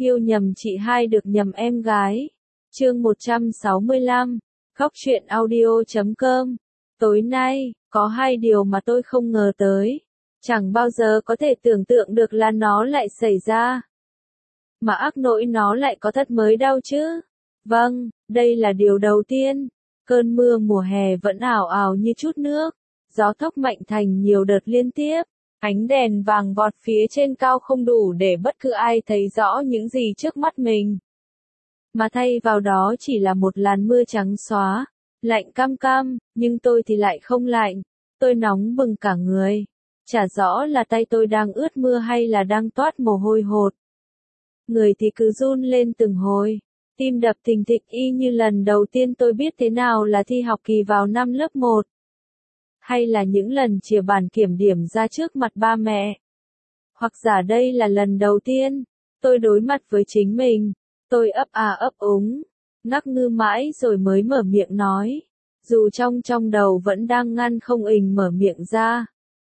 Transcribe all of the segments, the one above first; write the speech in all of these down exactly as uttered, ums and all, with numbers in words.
Yêu nhầm chị hai được nhầm em gái. Chương một trăm sáu mươi lăm, Khóc chuyện audio chấm com. Tối nay, có hai điều mà tôi không ngờ tới. Chẳng bao giờ có thể tưởng tượng được là nó lại xảy ra. Mà ác nỗi nó lại có thật mới đau chứ. Vâng, đây là điều đầu tiên. Cơn mưa mùa hè vẫn ảo ảo như chút nước. Gió thốc mạnh thành nhiều đợt liên tiếp. Ánh đèn vàng vọt phía trên cao không đủ để bất cứ ai thấy rõ những gì trước mắt mình. Mà thay vào đó chỉ là một làn mưa trắng xóa, lạnh cam cam, nhưng tôi thì lại không lạnh. Tôi nóng bừng cả người. Chả rõ là tay tôi đang ướt mưa hay là đang toát mồ hôi hột. Người thì cứ run lên từng hồi. Tim đập thình thịch y như lần đầu tiên tôi biết thế nào là thi học kỳ vào năm lớp một. Hay là những lần chìa bản kiểm điểm ra trước mặt ba mẹ. Hoặc giả đây là lần đầu tiên, tôi đối mặt với chính mình. Tôi ấp à ấp úng, ngắc ngư mãi rồi mới mở miệng nói. Dù trong trong đầu vẫn đang ngăn không ình mở miệng ra.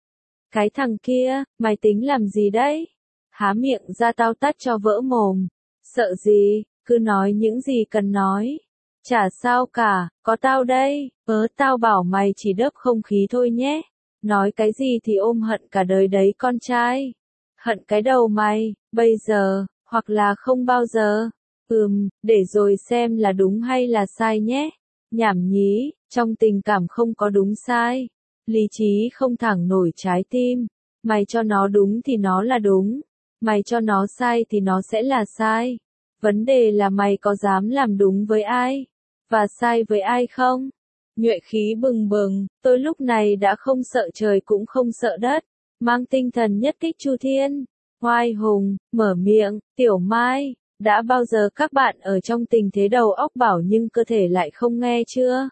Cái thằng kia, mày tính làm gì đấy? Há miệng ra tao tát cho vỡ mồm. Sợ gì, cứ nói những gì cần nói. Chả sao cả, có tao đây, ớ tao bảo mày chỉ đớp không khí thôi nhé. Nói cái gì thì ôm hận cả đời đấy con trai. Hận cái đầu mày, bây giờ, hoặc là không bao giờ. Ừm, để rồi xem là đúng hay là sai nhé. Nhảm nhí, trong tình cảm không có đúng sai. Lý trí không thẳng nổi trái tim. Mày cho nó đúng thì nó là đúng. Mày cho nó sai thì nó sẽ là sai. Vấn đề là mày có dám làm đúng với ai? Và sai với ai không? Nhuệ khí bừng bừng, tôi lúc này đã không sợ trời cũng không sợ đất. Mang tinh thần nhất kích chu thiên. Hoai hùng, mở miệng, Tiểu Mai. Đã bao giờ các bạn ở trong tình thế đầu óc bảo nhưng cơ thể lại không nghe chưa?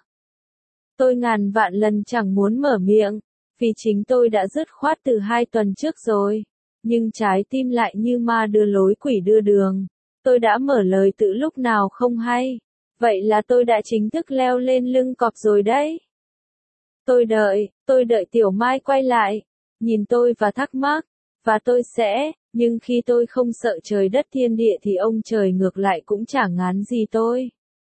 Tôi ngàn vạn lần chẳng muốn mở miệng, vì chính tôi đã dứt khoát từ hai tuần trước rồi. Nhưng trái tim lại như ma đưa lối quỷ đưa đường. Tôi đã mở lời từ lúc nào không hay. Vậy là tôi đã chính thức leo lên lưng cọp rồi đấy. Tôi đợi, tôi đợi Tiểu Mai quay lại, nhìn tôi và thắc mắc, và tôi sẽ, nhưng khi tôi không sợ trời đất thiên địa thì ông trời ngược lại cũng chẳng ngán gì tôi.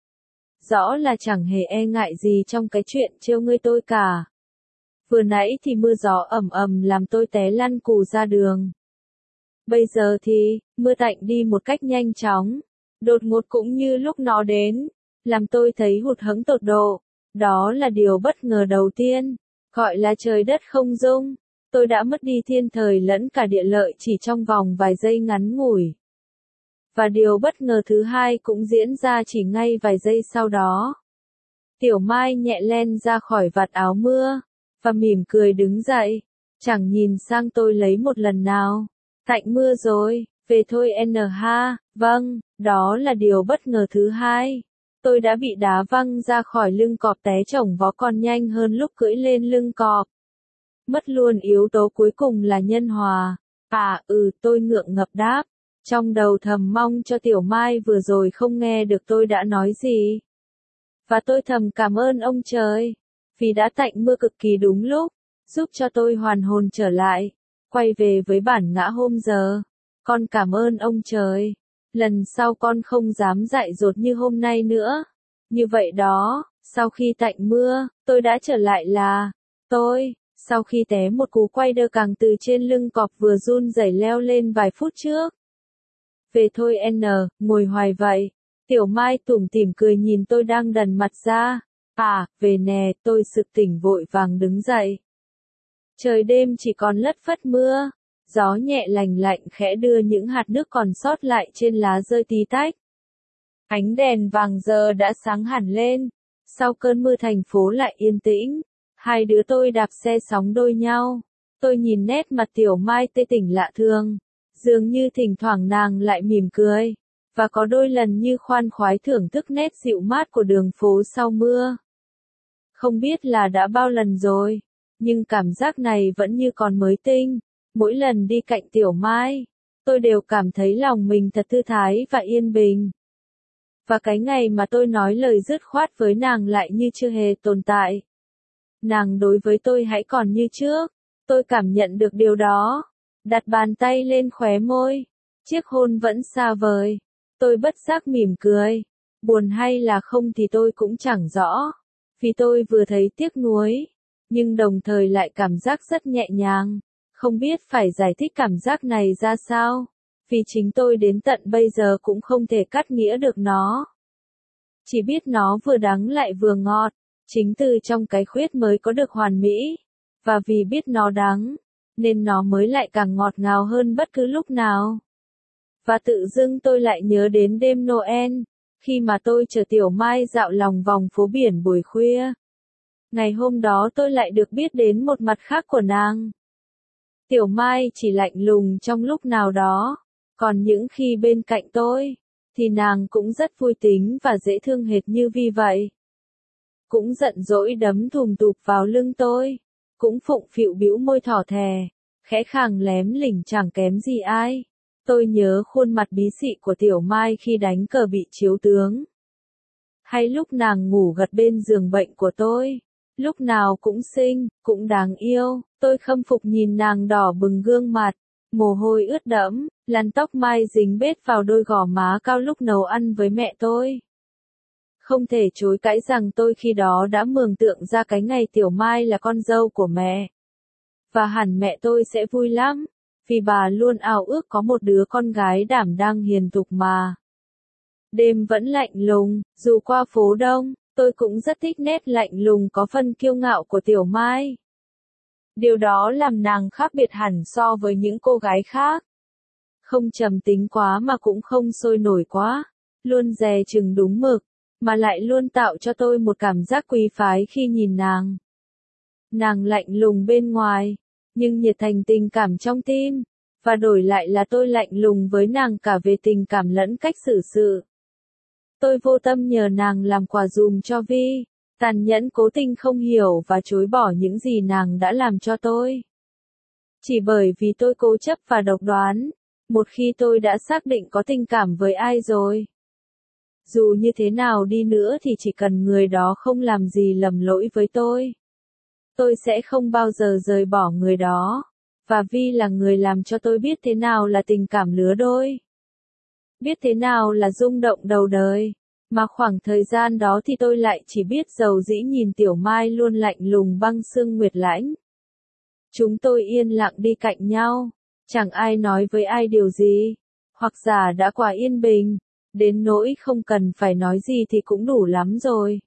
Rõ là chẳng hề e ngại gì trong cái chuyện trêu ngươi tôi cả. Vừa nãy thì mưa gió ầm ầm làm tôi té lăn cù ra đường. Bây giờ thì, mưa tạnh đi một cách nhanh chóng, đột ngột cũng như lúc nó đến, làm tôi thấy hụt hẫng tột độ. Đó là điều bất ngờ đầu tiên, gọi là trời đất không dung. Tôi đã mất đi thiên thời lẫn cả địa lợi chỉ trong vòng vài giây ngắn ngủi. Và điều bất ngờ thứ hai cũng diễn ra chỉ ngay vài giây sau đó. Tiểu Mai nhẹ len ra khỏi vạt áo mưa, và mỉm cười đứng dậy, chẳng nhìn sang tôi lấy một lần nào. Tạnh mưa rồi, về thôi en ha, vâng, đó là điều bất ngờ thứ hai. Tôi đã bị đá văng ra khỏi lưng cọp té chổng vó còn nhanh hơn lúc cưỡi lên lưng cọp. Mất luôn yếu tố cuối cùng là nhân hòa. À ừ, tôi ngượng ngập đáp. Trong đầu thầm mong cho Tiểu Mai vừa rồi không nghe được tôi đã nói gì. Và tôi thầm cảm ơn ông trời, vì đã tạnh mưa cực kỳ đúng lúc, giúp cho tôi hoàn hồn trở lại, quay về với bản ngã hôm giờ. Con cảm ơn ông trời. Lần sau con không dám dại dột như hôm nay nữa. Như vậy đó, sau khi tạnh mưa, tôi đã trở lại là tôi. Sau khi té một cú quay đơ càng từ trên lưng cọp vừa run rẩy leo lên vài phút trước. Về thôi N, ngồi hoài vậy. Tiểu Mai tủm tỉm cười nhìn tôi đang đần mặt ra. À, về nè, tôi sực tỉnh vội vàng đứng dậy. Trời đêm chỉ còn lất phất mưa. Gió nhẹ lành lạnh khẽ đưa những hạt nước còn sót lại trên lá rơi tí tách. Ánh đèn vàng giờ đã sáng hẳn lên. Sau cơn mưa thành phố lại yên tĩnh. Hai đứa tôi đạp xe sóng đôi nhau. Tôi nhìn nét mặt Tiểu Mai tê tỉnh lạ thường. Dường như thỉnh thoảng nàng lại mỉm cười. Và có đôi lần như khoan khoái thưởng thức nét dịu mát của đường phố sau mưa. Không biết là đã bao lần rồi. Nhưng cảm giác này vẫn như còn mới tinh. Mỗi lần đi cạnh Tiểu Mai, tôi đều cảm thấy lòng mình thật thư thái và yên bình. Và cái ngày mà tôi nói lời dứt khoát với nàng lại như chưa hề tồn tại. Nàng đối với tôi hãy còn như trước. Tôi cảm nhận được điều đó. Đặt bàn tay lên khóe môi. chiếc hôn vẫn xa vời. Tôi bất giác mỉm cười. Buồn hay là không thì tôi cũng chẳng rõ. Vì tôi vừa thấy tiếc nuối, nhưng đồng thời lại cảm giác rất nhẹ nhàng. Không biết phải giải thích cảm giác này ra sao. Vì chính tôi đến tận bây giờ cũng không thể cắt nghĩa được nó. Chỉ biết nó vừa đắng lại vừa ngọt. Chính từ trong cái khuyết mới có được hoàn mỹ. Và vì biết nó đắng, nên nó mới lại càng ngọt ngào hơn bất cứ lúc nào. Và tự dưng tôi lại nhớ đến đêm Noel, khi mà tôi chở Tiểu Mai dạo lòng vòng phố biển buổi khuya. Ngày hôm đó tôi lại được biết đến một mặt khác của nàng. Tiểu Mai chỉ lạnh lùng trong lúc nào đó, còn những khi bên cạnh tôi, thì nàng cũng rất vui tính và dễ thương hệt như Vi vậy. Cũng giận dỗi đấm thùm tụp vào lưng tôi, cũng phụng phịu bĩu môi thỏ thè, khẽ khàng lém lỉnh chẳng kém gì ai. Tôi nhớ khuôn mặt bí xị của Tiểu Mai khi đánh cờ bị chiếu tướng. Hay lúc nàng ngủ gật bên giường bệnh của tôi, lúc nào cũng xinh, cũng đáng yêu, tôi khâm phục nhìn nàng đỏ bừng gương mặt, mồ hôi ướt đẫm, làn tóc mai dính bết vào đôi gò má cao lúc nấu ăn với mẹ tôi. Không thể chối cãi rằng tôi khi đó đã mường tượng ra cái ngày Tiểu Mai là con dâu của mẹ. Và hẳn mẹ tôi sẽ vui lắm, vì bà luôn ao ước có một đứa con gái đảm đang hiền thục mà. Đêm vẫn lạnh lùng, dù qua phố đông, tôi cũng rất thích nét lạnh lùng có phần kiêu ngạo của Tiểu Mai. Điều đó làm nàng khác biệt hẳn so với những cô gái khác. Không trầm tính quá mà cũng không sôi nổi quá, luôn dè chừng đúng mực, mà lại luôn tạo cho tôi một cảm giác quý phái khi nhìn nàng. Nàng lạnh lùng bên ngoài, nhưng nhiệt thành tình cảm trong tim, và đổi lại là tôi lạnh lùng với nàng cả về tình cảm lẫn cách xử sự. Tôi vô tâm nhờ nàng làm quà dùm cho Vi, tàn nhẫn cố tình không hiểu và chối bỏ những gì nàng đã làm cho tôi. Chỉ bởi vì tôi cố chấp và độc đoán, một khi tôi đã xác định có tình cảm với ai rồi. Dù như thế nào đi nữa thì chỉ cần người đó không làm gì lầm lỗi với tôi, tôi sẽ không bao giờ rời bỏ người đó. Và Vi là người làm cho tôi biết thế nào là tình cảm lứa đôi. Biết thế nào là rung động đầu đời. Mà khoảng thời gian đó thì tôi lại chỉ biết dầu dĩ nhìn Tiểu Mai luôn lạnh lùng băng xương nguyệt lãnh. Chúng tôi yên lặng đi cạnh nhau, chẳng ai nói với ai điều gì, hoặc giả đã quá yên bình, đến nỗi không cần phải nói gì thì cũng đủ lắm rồi.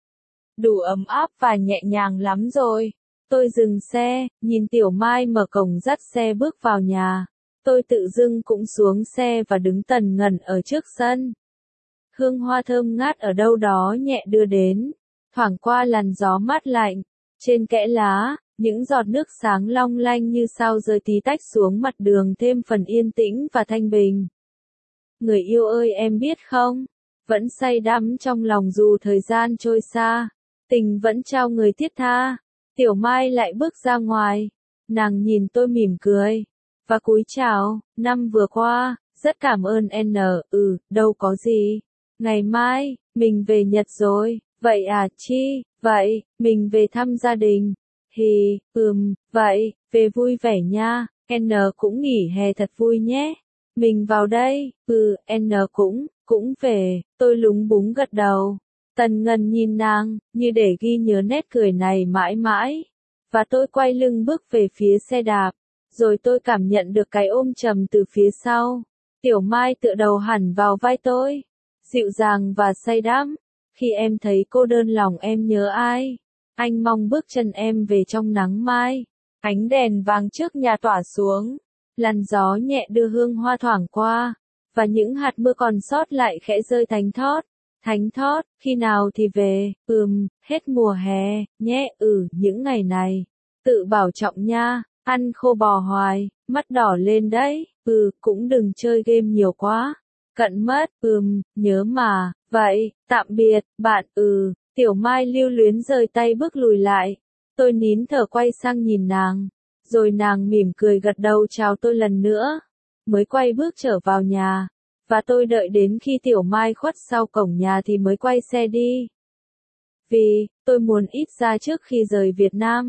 Đủ ấm áp và nhẹ nhàng lắm rồi. Tôi dừng xe, nhìn Tiểu Mai mở cổng dắt xe bước vào nhà. Tôi tự dưng cũng xuống xe và đứng tần ngần ở trước sân. Hương hoa thơm ngát ở đâu đó nhẹ đưa đến, thoảng qua làn gió mát lạnh. Trên kẽ lá, những giọt nước sáng long lanh như sao rơi tí tách xuống mặt đường thêm phần yên tĩnh và thanh bình. Người yêu ơi em biết không, vẫn say đắm trong lòng dù thời gian trôi xa, tình vẫn trao người thiết tha. Tiểu Mai lại bước ra ngoài, nàng nhìn tôi mỉm cười, và cúi chào. Năm vừa qua, rất cảm ơn N, ừ, đâu có gì. Ngày mai, mình về Nhật rồi, vậy à chi, vậy, mình về thăm gia đình. Hì, ừm, vậy, về vui vẻ nha, N cũng nghỉ hè thật vui nhé. Mình vào đây, ừ, N cũng, cũng về, tôi lúng búng gật đầu. Tần Ngân nhìn nàng, như để ghi nhớ nét cười này mãi mãi. Và tôi quay lưng bước về phía xe đạp, rồi tôi cảm nhận được cái ôm chầm từ phía sau. Tiểu Mai tựa đầu hẳn vào vai tôi, dịu dàng và say đắm. Khi em thấy cô đơn lòng em nhớ ai? Anh mong bước chân em về trong nắng mai. Ánh đèn vàng trước nhà tỏa xuống, làn gió nhẹ đưa hương hoa thoảng qua, và những hạt mưa còn sót lại khẽ rơi thánh thót. Thánh thót, khi nào thì về, ừm, hết mùa hè, nhé, ừ, những ngày này. Tự bảo trọng nha, ăn khô bò hoài, mắt đỏ lên đấy, ừ, cũng đừng chơi game nhiều quá. Cận mất, ừm, nhớ mà, vậy, tạm biệt, bạn, ừ. Tiểu Mai lưu luyến rời tay bước lùi lại. Tôi nín thở quay sang nhìn nàng, rồi nàng mỉm cười gật đầu chào tôi lần nữa, mới quay bước trở vào nhà. Và tôi đợi đến khi Tiểu Mai khuất sau cổng nhà thì mới quay xe đi. Vì, tôi muốn ít ra trước khi rời Việt Nam,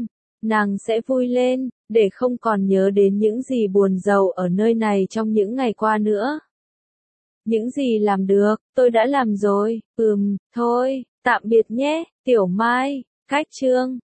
nàng sẽ vui lên, để không còn nhớ đến những gì buồn rầu ở nơi này trong những ngày qua nữa. Những gì làm được, tôi đã làm rồi, ừm, thôi, tạm biệt nhé, Tiểu Mai, cách chương.